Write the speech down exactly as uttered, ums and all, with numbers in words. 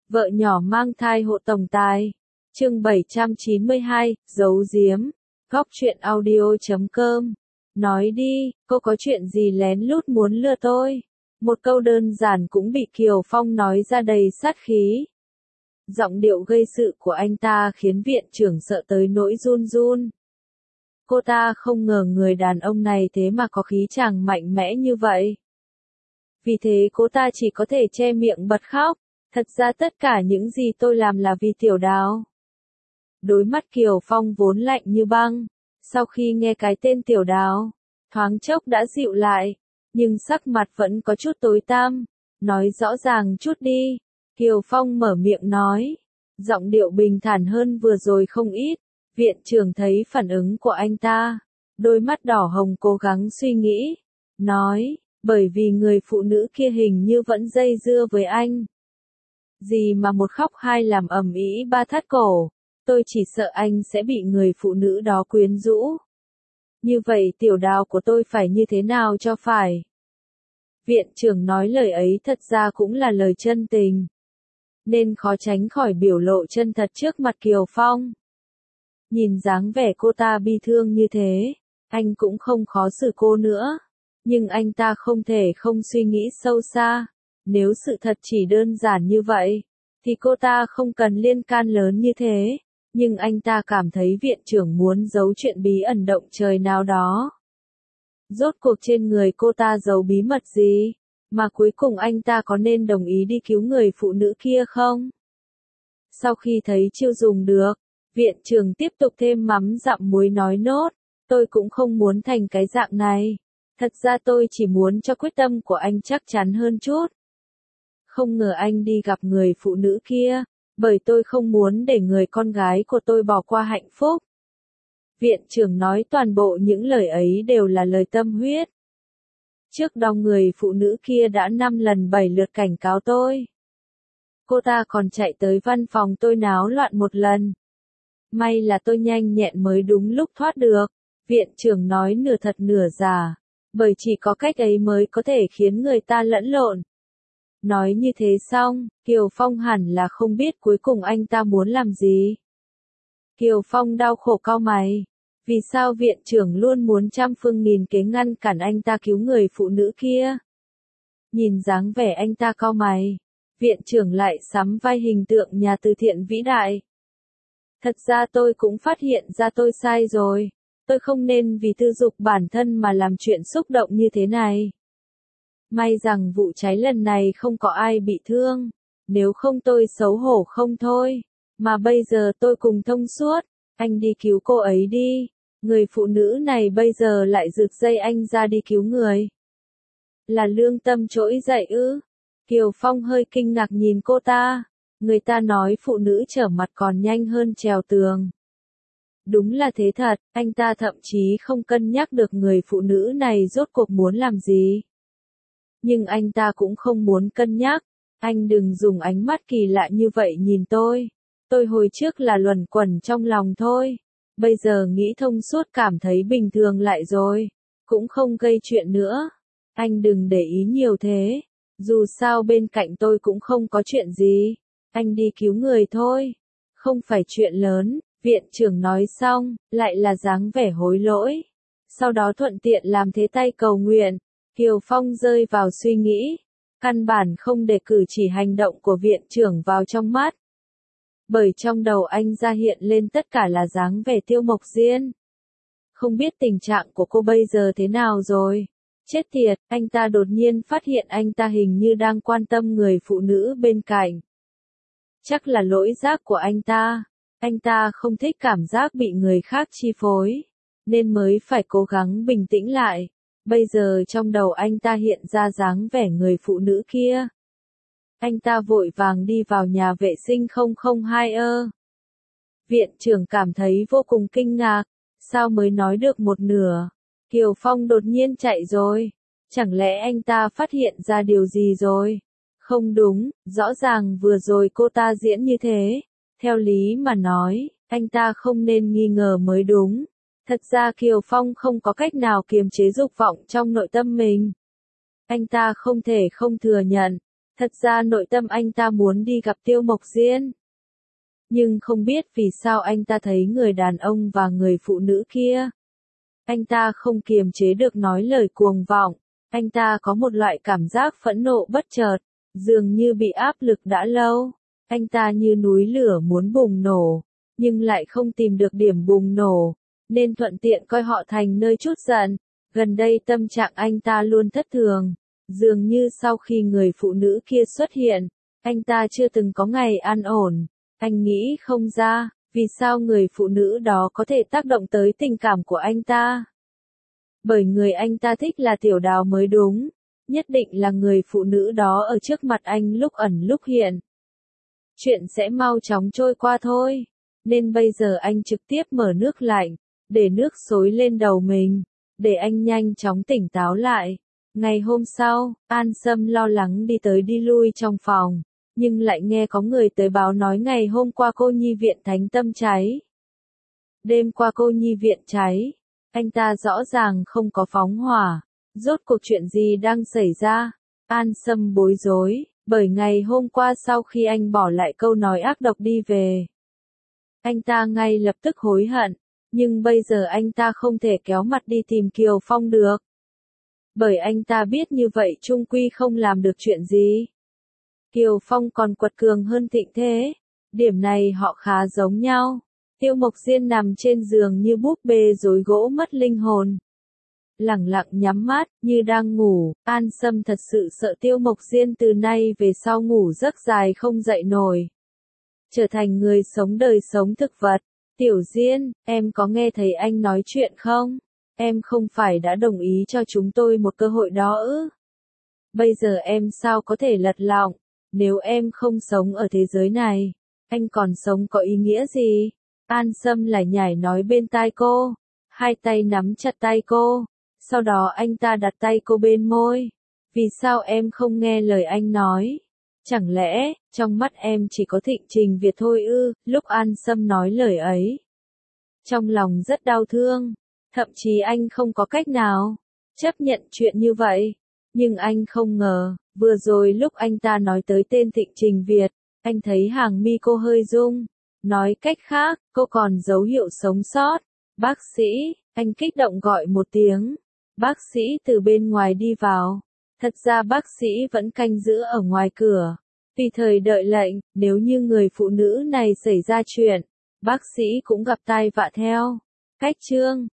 Vợ nhỏ mang thai hộ tổng tài. Chương bảy trăm chín mươi hai, giấu giếm. Góc truyện audio chấm com. Nói đi, cô có chuyện gì lén lút muốn lừa tôi? Một câu đơn giản cũng bị Kiều Phong nói ra đầy sát khí. Giọng điệu gây sự của anh ta khiến viện trưởng sợ tới nỗi run run. Cô ta không ngờ người đàn ông này thế mà có khí chàng mạnh mẽ như vậy. Vì thế cô ta chỉ có thể che miệng bật khóc. Thật ra tất cả những gì tôi làm là vì Tiểu Đào. Đôi mắt Kiều Phong vốn lạnh như băng. Sau khi nghe cái tên Tiểu Đào, thoáng chốc đã dịu lại. Nhưng sắc mặt vẫn có chút tối tăm. Nói rõ ràng chút đi. Kiều Phong mở miệng nói. Giọng điệu bình thản hơn vừa rồi không ít. Viện trưởng thấy phản ứng của anh ta. Đôi mắt đỏ hồng cố gắng suy nghĩ. Nói, bởi vì người phụ nữ kia hình như vẫn dây dưa với anh. Gì mà một khóc hai làm ầm ĩ ba thắt cổ. Tôi chỉ sợ anh sẽ bị người phụ nữ đó quyến rũ. Như vậy Tiểu Đào của tôi phải như thế nào cho phải? Viện trưởng nói lời ấy thật ra cũng là lời chân tình. Nên khó tránh khỏi biểu lộ chân thật trước mặt Kiều Phong. Nhìn dáng vẻ cô ta bi thương như thế, anh cũng không khó xử cô nữa. Nhưng anh ta không thể không suy nghĩ sâu xa. Nếu sự thật chỉ đơn giản như vậy, thì cô ta không cần liên can lớn như thế. Nhưng anh ta cảm thấy viện trưởng muốn giấu chuyện bí ẩn động trời nào đó. Rốt cuộc trên người cô ta giấu bí mật gì? Mà cuối cùng anh ta có nên đồng ý đi cứu người phụ nữ kia không? Sau khi thấy chưa dùng được, viện trưởng tiếp tục thêm mắm dặm muối nói nốt. Tôi cũng không muốn thành cái dạng này. Thật ra tôi chỉ muốn cho quyết tâm của anh chắc chắn hơn chút. Không ngờ anh đi gặp người phụ nữ kia, bởi tôi không muốn để người con gái của tôi bỏ qua hạnh phúc. Viện trưởng nói toàn bộ những lời ấy đều là lời tâm huyết. Trước đó người phụ nữ kia đã năm lần bảy lượt cảnh cáo tôi. Cô ta còn chạy tới văn phòng tôi náo loạn một lần. May là tôi nhanh nhẹn mới đúng lúc thoát được. Viện trưởng nói nửa thật nửa giả. Bởi chỉ có cách ấy mới có thể khiến người ta lẫn lộn. Nói như thế xong, Kiều Phong hẳn là không biết cuối cùng anh ta muốn làm gì. Kiều Phong đau khổ cau mày. Vì sao viện trưởng luôn muốn trăm phương nghìn kế ngăn cản anh ta cứu người phụ nữ kia? Nhìn dáng vẻ anh ta cau mày, viện trưởng lại sắm vai hình tượng nhà từ thiện vĩ đại. Thật ra tôi cũng phát hiện ra tôi sai rồi. Tôi không nên vì tư dục bản thân mà làm chuyện xúc động như thế này. May rằng vụ cháy lần này không có ai bị thương. Nếu không tôi xấu hổ không thôi. Mà bây giờ tôi cùng thông suốt. Anh đi cứu cô ấy đi. Người phụ nữ này bây giờ lại rực dây anh ra đi cứu người. Là lương tâm trỗi dậy ư? Kiều Phong hơi kinh ngạc nhìn cô ta. Người ta nói phụ nữ trở mặt còn nhanh hơn trèo tường. Đúng là thế thật, anh ta thậm chí không cân nhắc được người phụ nữ này rốt cuộc muốn làm gì. Nhưng anh ta cũng không muốn cân nhắc. Anh đừng dùng ánh mắt kỳ lạ như vậy nhìn tôi. Tôi hồi trước là luẩn quẩn trong lòng thôi. Bây giờ nghĩ thông suốt cảm thấy bình thường lại rồi. Cũng không gây chuyện nữa. Anh đừng để ý nhiều thế. Dù sao bên cạnh tôi cũng không có chuyện gì. Anh đi cứu người thôi. Không phải chuyện lớn. Viện trưởng nói xong, lại là dáng vẻ hối lỗi. Sau đó thuận tiện làm thế tay cầu nguyện. Kiều Phong rơi vào suy nghĩ. Căn bản không để cử chỉ hành động của viện trưởng vào trong mắt. Bởi trong đầu anh ra hiện lên tất cả là dáng vẻ Tiêu Mộc Diên. Không biết tình trạng của cô bây giờ thế nào rồi. Chết tiệt, anh ta đột nhiên phát hiện anh ta hình như đang quan tâm người phụ nữ bên cạnh. Chắc là lỗi giác của anh ta. Anh ta không thích cảm giác bị người khác chi phối. Nên mới phải cố gắng bình tĩnh lại. Bây giờ trong đầu anh ta hiện ra dáng vẻ người phụ nữ kia. Anh ta vội vàng đi vào nhà vệ sinh không không hai ơ. Viện trưởng cảm thấy vô cùng kinh ngạc. Sao mới nói được một nửa? Kiều Phong đột nhiên chạy rồi. Chẳng lẽ anh ta phát hiện ra điều gì rồi? Không đúng, rõ ràng vừa rồi cô ta diễn như thế. Theo lý mà nói, anh ta không nên nghi ngờ mới đúng. Thật ra Kiều Phong không có cách nào kiềm chế dục vọng trong nội tâm mình. Anh ta không thể không thừa nhận. Thật ra nội tâm anh ta muốn đi gặp Tiêu Mộc Diên. Nhưng không biết vì sao anh ta thấy người đàn ông và người phụ nữ kia. Anh ta không kiềm chế được nói lời cuồng vọng. Anh ta có một loại cảm giác phẫn nộ bất chợt, dường như bị áp lực đã lâu. Anh ta như núi lửa muốn bùng nổ, nhưng lại không tìm được điểm bùng nổ, nên thuận tiện coi họ thành nơi trút giận. Gần đây tâm trạng anh ta luôn thất thường, dường như sau khi người phụ nữ kia xuất hiện, anh ta chưa từng có ngày an ổn. Anh nghĩ không ra, vì sao người phụ nữ đó có thể tác động tới tình cảm của anh ta. Bởi người anh ta thích là Tiểu Đào mới đúng, nhất định là người phụ nữ đó ở trước mặt anh lúc ẩn lúc hiện. Chuyện sẽ mau chóng trôi qua thôi, nên bây giờ anh trực tiếp mở nước lạnh, để nước xối lên đầu mình, để anh nhanh chóng tỉnh táo lại. Ngày hôm sau, An Sâm lo lắng đi tới đi lui trong phòng, nhưng lại nghe có người tới báo nói ngày hôm qua cô nhi viện Thánh Tâm cháy. Đêm qua cô nhi viện cháy, anh ta rõ ràng không có phóng hỏa, rốt cuộc chuyện gì đang xảy ra? An Sâm bối rối, bởi ngày hôm qua sau khi anh bỏ lại câu nói ác độc đi về, anh ta ngay lập tức hối hận, nhưng bây giờ anh ta không thể kéo mặt đi tìm Kiều Phong được. Bởi anh ta biết như vậy chung quy không làm được chuyện gì. Kiều Phong còn quật cường hơn Thịnh Thế, điểm này họ khá giống nhau. Tiêu Mộc Diên nằm trên giường như búp bê rối gỗ mất linh hồn. Lẳng lặng nhắm mắt, như đang ngủ. An Sâm thật sự sợ Tiêu Mộc Diên từ nay về sau ngủ giấc dài không dậy nổi, trở thành người sống đời sống thực vật. Tiểu Diên, em có nghe thấy anh nói chuyện không? Em không phải đã đồng ý cho chúng tôi một cơ hội đó ư? Bây giờ em sao có thể lật lọng? Nếu em không sống ở thế giới này, anh còn sống có ý nghĩa gì? An Sâm lải nhải nói bên tai cô, hai tay nắm chặt tay cô, sau đó anh ta đặt tay cô bên môi. Vì sao em không nghe lời anh nói? Chẳng lẽ, trong mắt em chỉ có Thịnh Trình Việt thôi ư? Lúc An Sâm nói lời ấy, trong lòng rất đau thương, thậm chí anh không có cách nào chấp nhận chuyện như vậy. Nhưng anh không ngờ, vừa rồi lúc anh ta nói tới tên Thịnh Trình Việt, anh thấy hàng mi cô hơi rung. Nói cách khác, cô còn dấu hiệu sống sót. Bác sĩ, anh kích động gọi một tiếng. Bác sĩ từ bên ngoài đi vào. Thật ra bác sĩ vẫn canh giữ ở ngoài cửa, tùy thời đợi lệnh, nếu như người phụ nữ này xảy ra chuyện, bác sĩ cũng gặp tai vạ theo. Cách chương